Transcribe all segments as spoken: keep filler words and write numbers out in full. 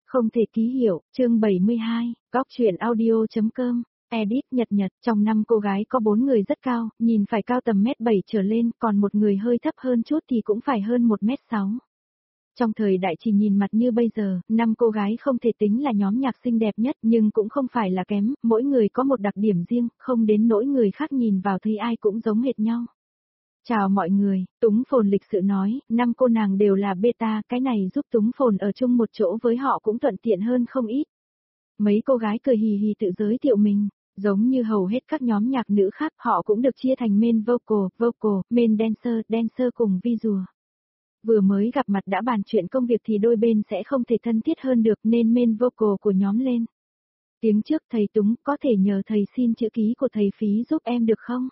Không thể ký hiệu, chương bảy mươi hai, góc truyện audio.com, edit nhật nhật, trong năm cô gái có bốn người rất cao, nhìn phải cao tầm mét bảy trở lên, còn một người hơi thấp hơn chút thì cũng phải hơn một mét sáu. Trong thời đại chỉ nhìn mặt như bây giờ, năm cô gái không thể tính là nhóm nhạc xinh đẹp nhất nhưng cũng không phải là kém, mỗi người có một đặc điểm riêng, không đến nỗi người khác nhìn vào thấy ai cũng giống hệt nhau. Chào mọi người, Túng Phồn lịch sự nói, năm cô nàng đều là beta, cái này giúp Túng Phồn ở chung một chỗ với họ cũng thuận tiện hơn không ít. Mấy cô gái cười hì hì tự giới thiệu mình, giống như hầu hết các nhóm nhạc nữ khác họ cũng được chia thành main vocal, vocal, main dancer, dancer cùng visual. Vừa mới gặp mặt đã bàn chuyện công việc thì đôi bên sẽ không thể thân thiết hơn được nên main vocal của nhóm lên. Tiếng trước thầy Túng, có thể nhờ thầy xin chữ ký của thầy Phí giúp em được không?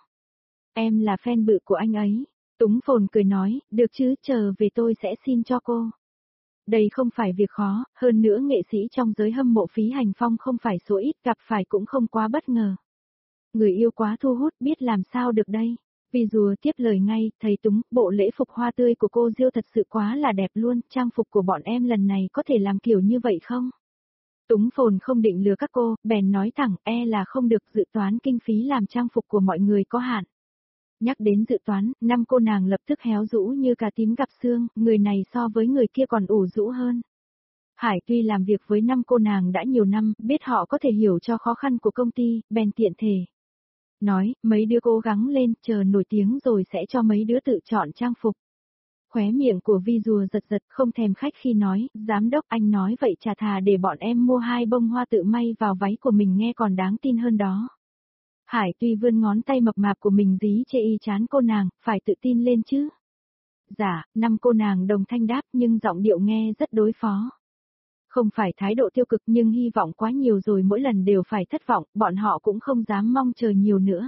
Em là fan bự của anh ấy. Túng Phồn cười nói, được chứ, chờ về tôi sẽ xin cho cô. Đây không phải việc khó, hơn nữa nghệ sĩ trong giới hâm mộ Phí Hành Phong không phải số ít, gặp phải cũng không quá bất ngờ. Người yêu quá thu hút, biết làm sao được đây. Vì dù tiếp lời ngay, thầy Túng, bộ lễ phục hoa tươi của cô Diêu thật sự quá là đẹp luôn, trang phục của bọn em lần này có thể làm kiểu như vậy không? Túng Phồn không định lừa các cô, bèn nói thẳng, e là không được, dự toán kinh phí làm trang phục của mọi người có hạn. Nhắc đến dự toán, năm cô nàng lập tức héo rũ như cà tím gặp xương, người này so với người kia còn ủ rũ hơn. Hải tuy làm việc với năm cô nàng đã nhiều năm, biết họ có thể hiểu cho khó khăn của công ty, bèn tiện thể. Nói, mấy đứa cố gắng lên, chờ nổi tiếng rồi sẽ cho mấy đứa tự chọn trang phục. Khóe miệng của Vi rùa giật giật không thèm khách khi nói, giám đốc anh nói vậy chả thà để bọn em mua hai bông hoa tự may vào váy của mình nghe còn đáng tin hơn đó. Hải tuy vươn ngón tay mập mạp của mình dí chê y chán cô nàng, phải tự tin lên chứ. Dạ, năm cô nàng đồng thanh đáp nhưng giọng điệu nghe rất đối phó. Không phải thái độ tiêu cực nhưng hy vọng quá nhiều rồi mỗi lần đều phải thất vọng, bọn họ cũng không dám mong chờ nhiều nữa.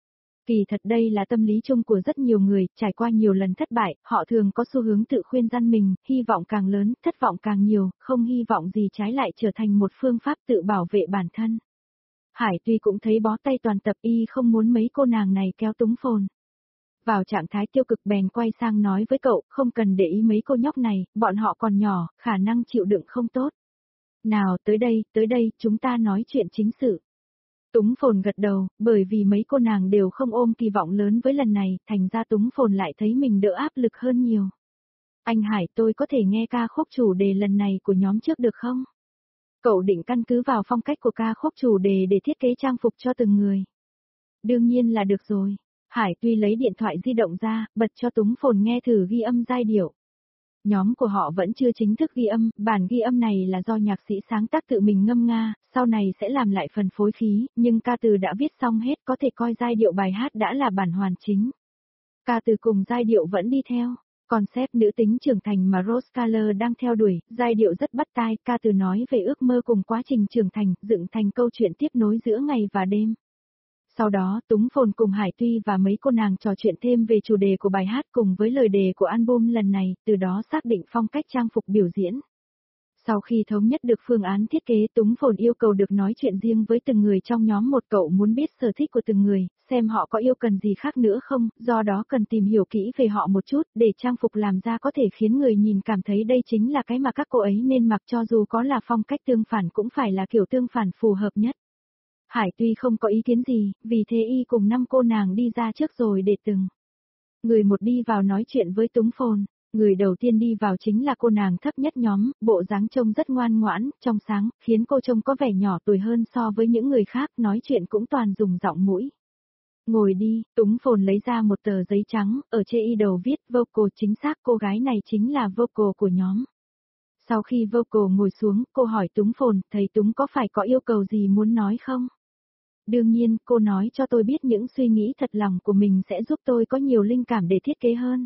Kỳ thật đây là tâm lý chung của rất nhiều người, trải qua nhiều lần thất bại, họ thường có xu hướng tự khuyên răn mình, hy vọng càng lớn, thất vọng càng nhiều, không hy vọng gì trái lại trở thành một phương pháp tự bảo vệ bản thân. Hải tuy cũng thấy bó tay toàn tập y không muốn mấy cô nàng này kéo Túng Phồn. Vào trạng thái tiêu cực bèn quay sang nói với cậu, không cần để ý mấy cô nhóc này, bọn họ còn nhỏ, khả năng chịu đựng không tốt. Nào tới đây, tới đây, chúng ta nói chuyện chính sự. Túng Phồn gật đầu, bởi vì mấy cô nàng đều không ôm kỳ vọng lớn với lần này, thành ra Túng Phồn lại thấy mình đỡ áp lực hơn nhiều. Anh Hải, tôi có thể nghe ca khúc chủ đề lần này của nhóm trước được không? Cậu định căn cứ vào phong cách của ca khúc chủ đề để thiết kế trang phục cho từng người. Đương nhiên là được rồi. Hải tuy lấy điện thoại di động ra, bật cho Túng Phồn nghe thử ghi âm giai điệu. Nhóm của họ vẫn chưa chính thức ghi âm, bản ghi âm này là do nhạc sĩ sáng tác tự mình ngâm nga, sau này sẽ làm lại phần phối khí, nhưng ca từ đã viết xong hết có thể coi giai điệu bài hát đã là bản hoàn chính. Ca từ cùng giai điệu vẫn đi theo. Concept nữ tính trưởng thành mà Rose Color đang theo đuổi, giai điệu rất bắt tai, ca từ nói về ước mơ cùng quá trình trưởng thành, dựng thành câu chuyện tiếp nối giữa ngày và đêm. Sau đó, Túng Phồn cùng Hải Tuy và mấy cô nàng trò chuyện thêm về chủ đề của bài hát cùng với lời đề của album lần này, từ đó xác định phong cách trang phục biểu diễn. Sau khi thống nhất được phương án thiết kế, Túng Phồn yêu cầu được nói chuyện riêng với từng người trong nhóm một, cậu muốn biết sở thích của từng người, xem họ có yêu cần gì khác nữa không, do đó cần tìm hiểu kỹ về họ một chút, để trang phục làm ra có thể khiến người nhìn cảm thấy đây chính là cái mà các cô ấy nên mặc, cho dù có là phong cách tương phản cũng phải là kiểu tương phản phù hợp nhất. Hải tuy không có ý kiến gì, vì thế y cùng năm cô nàng đi ra trước rồi để từng người một đi vào nói chuyện với Túng Phồn. Người đầu tiên đi vào chính là cô nàng thấp nhất nhóm, bộ dáng trông rất ngoan ngoãn, trong sáng, khiến cô trông có vẻ nhỏ tuổi hơn so với những người khác, nói chuyện cũng toàn dùng giọng mũi. Ngồi đi, Túng Phồn lấy ra một tờ giấy trắng, ở trên y đầu viết vocal, chính xác cô gái này chính là vocal của nhóm. Sau khi vocal ngồi xuống, cô hỏi Túng Phồn, thầy Túng có phải có yêu cầu gì muốn nói không? Đương nhiên, cô nói cho tôi biết những suy nghĩ thật lòng của mình sẽ giúp tôi có nhiều linh cảm để thiết kế hơn.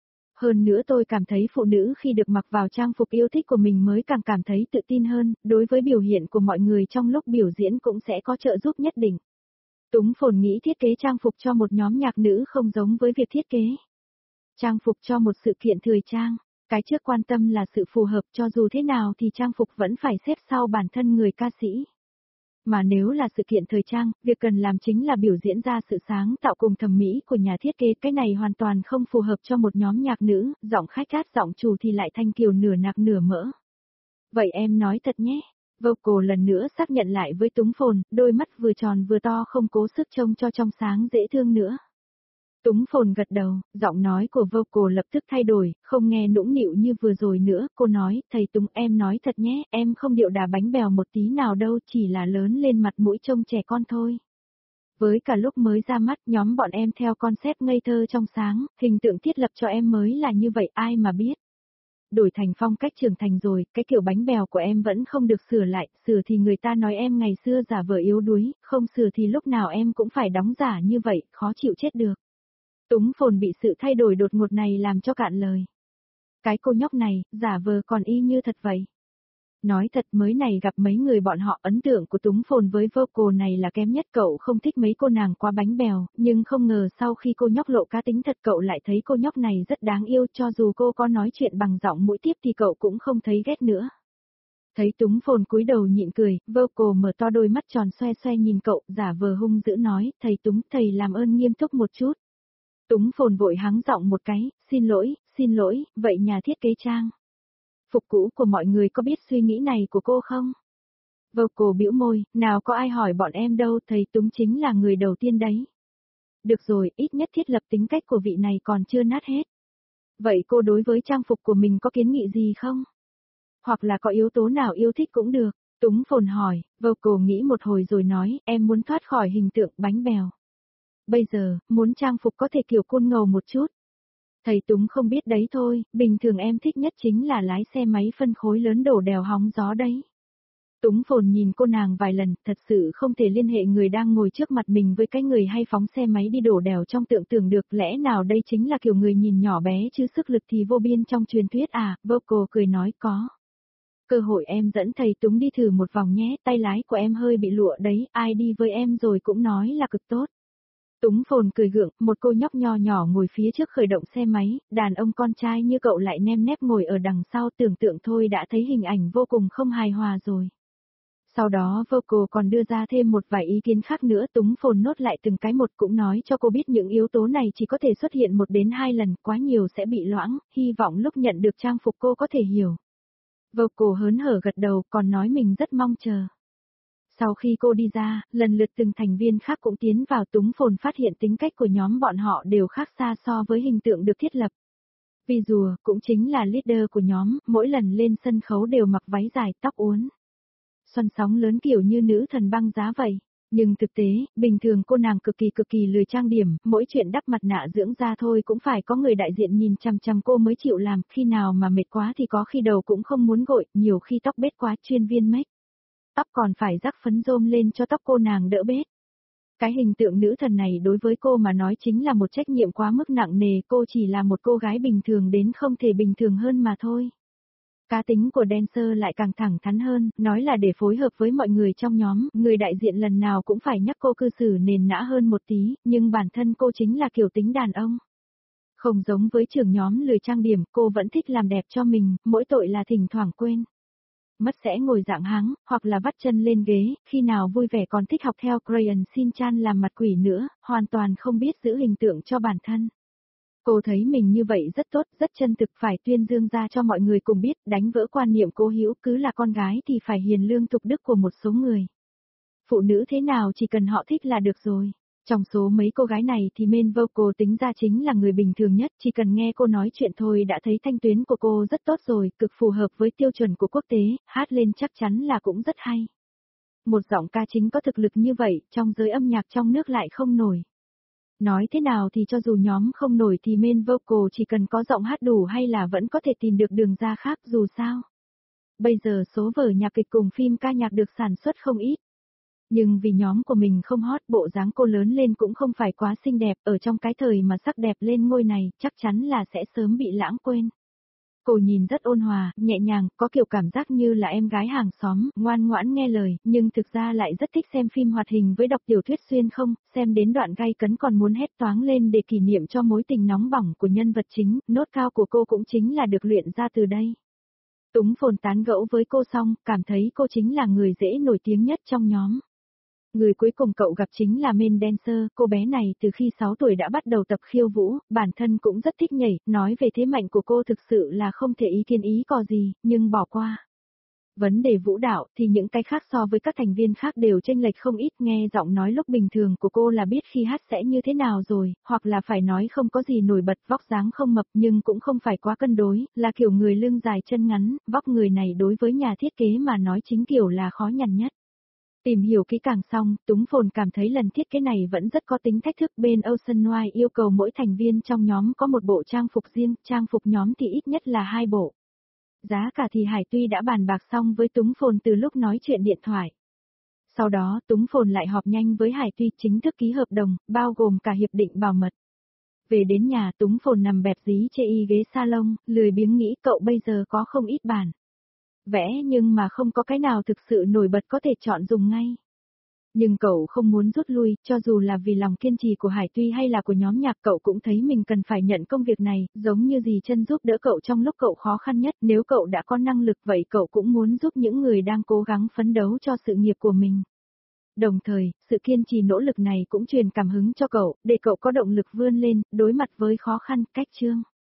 Hơn nữa tôi cảm thấy phụ nữ khi được mặc vào trang phục yêu thích của mình mới càng cảm thấy tự tin hơn, đối với biểu hiện của mọi người trong lúc biểu diễn cũng sẽ có trợ giúp nhất định. Túng Phồn nghĩ thiết kế trang phục cho một nhóm nhạc nữ không giống với việc thiết kế trang phục cho một sự kiện thời trang. Cái trước quan tâm là sự phù hợp, cho dù thế nào thì trang phục vẫn phải xếp sau bản thân người ca sĩ. Mà nếu là sự kiện thời trang, việc cần làm chính là biểu diễn ra sự sáng tạo cùng thẩm mỹ của nhà thiết kế, cái này hoàn toàn không phù hợp cho một nhóm nhạc nữ, giọng khách hát giọng chủ thì lại thanh kiều nửa nạc nửa mỡ. Vậy em nói thật nhé. Vocal lần nữa xác nhận lại với Túng Phồn, đôi mắt vừa tròn vừa to không cố sức trông cho trong sáng dễ thương nữa. Túng Phồn gật đầu, giọng nói của Vocal lập tức thay đổi, không nghe nũng nịu như vừa rồi nữa, cô nói, thầy Túng em nói thật nhé, em không điệu đà bánh bèo một tí nào đâu, chỉ là lớn lên mặt mũi trông trẻ con thôi. Với cả lúc mới ra mắt nhóm bọn em theo concept ngây thơ trong sáng, hình tượng thiết lập cho em mới là như vậy ai mà biết. Đổi thành phong cách trưởng thành rồi, cái kiểu bánh bèo của em vẫn không được sửa lại, sửa thì người ta nói em ngày xưa giả vờ yếu đuối, không sửa thì lúc nào em cũng phải đóng giả như vậy, khó chịu chết được. Túng Phồn bị sự thay đổi đột ngột này làm cho cạn lời. Cái cô nhóc này, giả vờ còn y như thật vậy. Nói thật mới này gặp mấy người bọn họ ấn tượng của Túng Phồn với Vocal này là kém nhất cậu không thích mấy cô nàng quá bánh bèo, nhưng không ngờ sau khi cô nhóc lộ cá tính thật cậu lại thấy cô nhóc này rất đáng yêu cho dù cô có nói chuyện bằng giọng mũi tiếp thì cậu cũng không thấy ghét nữa. Thấy Túng Phồn cúi đầu nhịn cười, Vocal mở to đôi mắt tròn xoe xoe nhìn cậu, giả vờ hung dữ nói, thầy Túng, thầy làm ơn nghiêm túc một chút. Túng Phồn vội hắng giọng một cái, xin lỗi, xin lỗi, vậy nhà thiết kế trang phục cũ của mọi người có biết suy nghĩ này của cô không? Vocal bĩu môi, nào có ai hỏi bọn em đâu, thầy Túng chính là người đầu tiên đấy. Được rồi, ít nhất thiết lập tính cách của vị này còn chưa nát hết. Vậy cô đối với trang phục của mình có kiến nghị gì không? Hoặc là có yếu tố nào yêu thích cũng được. Túng Phồn hỏi, Vocal nghĩ một hồi rồi nói, em muốn thoát khỏi hình tượng bánh bèo. Bây giờ, muốn trang phục có thể kiểu cool ngầu một chút. Thầy Túng không biết đấy thôi, bình thường em thích nhất chính là lái xe máy phân khối lớn đổ đèo hóng gió đấy. Túng Phồn nhìn cô nàng vài lần, thật sự không thể liên hệ người đang ngồi trước mặt mình với cái người hay phóng xe máy đi đổ đèo trong tưởng tượng được, lẽ nào đây chính là kiểu người nhìn nhỏ bé chứ sức lực thì vô biên trong truyền thuyết à, Vocal cười nói có. Cơ hội em dẫn thầy Túng đi thử một vòng nhé, tay lái của em hơi bị lụa đấy, ai đi với em rồi cũng nói là cực tốt. Túng Phồn cười gượng, một cô nhóc nho nhỏ ngồi phía trước khởi động xe máy, đàn ông con trai như cậu lại nem nép ngồi ở đằng sau tưởng tượng thôi đã thấy hình ảnh vô cùng không hài hòa rồi. Sau đó Vocal còn đưa ra thêm một vài ý kiến khác nữa, Túng Phồn nốt lại từng cái một cũng nói cho cô biết những yếu tố này chỉ có thể xuất hiện một đến hai lần, quá nhiều sẽ bị loãng, hy vọng lúc nhận được trang phục cô có thể hiểu. Vocal hớn hở gật đầu còn nói mình rất mong chờ. Sau khi cô đi ra, lần lượt từng thành viên khác cũng tiến vào, Túng Phồn phát hiện tính cách của nhóm bọn họ đều khác xa so với hình tượng được thiết lập. Vì Rùa, cũng chính là leader của nhóm, mỗi lần lên sân khấu đều mặc váy dài, tóc uốn xoăn sóng lớn kiểu như nữ thần băng giá vậy. Nhưng thực tế, bình thường cô nàng cực kỳ cực kỳ lười trang điểm, mỗi chuyện đắp mặt nạ dưỡng da thôi cũng phải có người đại diện nhìn chằm chằm cô mới chịu làm, khi nào mà mệt quá thì có khi đầu cũng không muốn gội, nhiều khi tóc bết quá chuyên viên make. Tóc còn phải rắc phấn rôm lên cho tóc cô nàng đỡ bết. Cái hình tượng nữ thần này đối với cô mà nói chính là một trách nhiệm quá mức nặng nề, cô chỉ là một cô gái bình thường đến không thể bình thường hơn mà thôi. Cá tính của dancer lại càng thẳng thắn hơn, nói là để phối hợp với mọi người trong nhóm, người đại diện lần nào cũng phải nhắc cô cư xử nền nã hơn một tí, nhưng bản thân cô chính là kiểu tính đàn ông. Không giống với trưởng nhóm lười trang điểm, cô vẫn thích làm đẹp cho mình, mỗi tội là thỉnh thoảng quên. Mất sẽ ngồi dạng háng, hoặc là vắt chân lên ghế, khi nào vui vẻ còn thích học theo Crayon Shin-chan làm mặt quỷ nữa, hoàn toàn không biết giữ hình tượng cho bản thân. Cô thấy mình như vậy rất tốt, rất chân thực, phải tuyên dương ra cho mọi người cùng biết, đánh vỡ quan niệm cố hữu cứ là con gái thì phải hiền lương thục đức của một số người. Phụ nữ thế nào chỉ cần họ thích là được rồi. Trong số mấy cô gái này thì main vocal tính ra chính là người bình thường nhất, chỉ cần nghe cô nói chuyện thôi đã thấy thanh tuyến của cô rất tốt rồi, cực phù hợp với tiêu chuẩn của quốc tế, hát lên chắc chắn là cũng rất hay. Một giọng ca chính có thực lực như vậy, trong giới âm nhạc trong nước lại không nổi. Nói thế nào thì cho dù nhóm không nổi thì main vocal chỉ cần có giọng hát đủ hay là vẫn có thể tìm được đường ra khác dù sao. Bây giờ số vở nhạc kịch cùng phim ca nhạc được sản xuất không ít. Nhưng vì nhóm của mình không hot, bộ dáng cô lớn lên cũng không phải quá xinh đẹp, ở trong cái thời mà sắc đẹp lên ngôi này, chắc chắn là sẽ sớm bị lãng quên. Cô nhìn rất ôn hòa, nhẹ nhàng, có kiểu cảm giác như là em gái hàng xóm, ngoan ngoãn nghe lời, nhưng thực ra lại rất thích xem phim hoạt hình với đọc tiểu thuyết xuyên không, xem đến đoạn gay cấn còn muốn hét toáng lên để kỷ niệm cho mối tình nóng bỏng của nhân vật chính, nốt cao của cô cũng chính là được luyện ra từ đây. Túng Phồn tán gẫu với cô xong, cảm thấy cô chính là người dễ nổi tiếng nhất trong nhóm. Người cuối cùng cậu gặp chính là main dancer, cô bé này từ khi sáu tuổi đã bắt đầu tập khiêu vũ, bản thân cũng rất thích nhảy, nói về thế mạnh của cô thực sự là không thể ý kiến ý cò gì, nhưng bỏ qua. Vấn đề vũ đạo thì những cái khác so với các thành viên khác đều chênh lệch không ít, nghe giọng nói lúc bình thường của cô là biết khi hát sẽ như thế nào rồi, hoặc là phải nói không có gì nổi bật, vóc dáng không mập nhưng cũng không phải quá cân đối, là kiểu người lưng dài chân ngắn, vóc người này đối với nhà thiết kế mà nói chính kiểu là khó nhằn nhất. Tìm hiểu kỹ càng xong, Túng Phồn cảm thấy lần thiết kế này vẫn rất có tính thách thức. Bên Ocean Wide yêu cầu mỗi thành viên trong nhóm có một bộ trang phục riêng, trang phục nhóm thì ít nhất là hai bộ. Giá cả thì Hải Tuy đã bàn bạc xong với Túng Phồn từ lúc nói chuyện điện thoại. Sau đó Túng Phồn lại họp nhanh với Hải Tuy chính thức ký hợp đồng, bao gồm cả hiệp định bảo mật. Về đến nhà Túng Phồn nằm bẹp dí chê y ghế salon, lười biếng nghĩ cậu bây giờ có không ít bản vẽ nhưng mà không có cái nào thực sự nổi bật có thể chọn dùng ngay. Nhưng cậu không muốn rút lui, cho dù là vì lòng kiên trì của Hải Tuy hay là của nhóm nhạc, cậu cũng thấy mình cần phải nhận công việc này, giống như dì chân giúp đỡ cậu trong lúc cậu khó khăn nhất, nếu cậu đã có năng lực vậy cậu cũng muốn giúp những người đang cố gắng phấn đấu cho sự nghiệp của mình. Đồng thời, sự kiên trì nỗ lực này cũng truyền cảm hứng cho cậu, để cậu có động lực vươn lên, đối mặt với khó khăn. Cách chương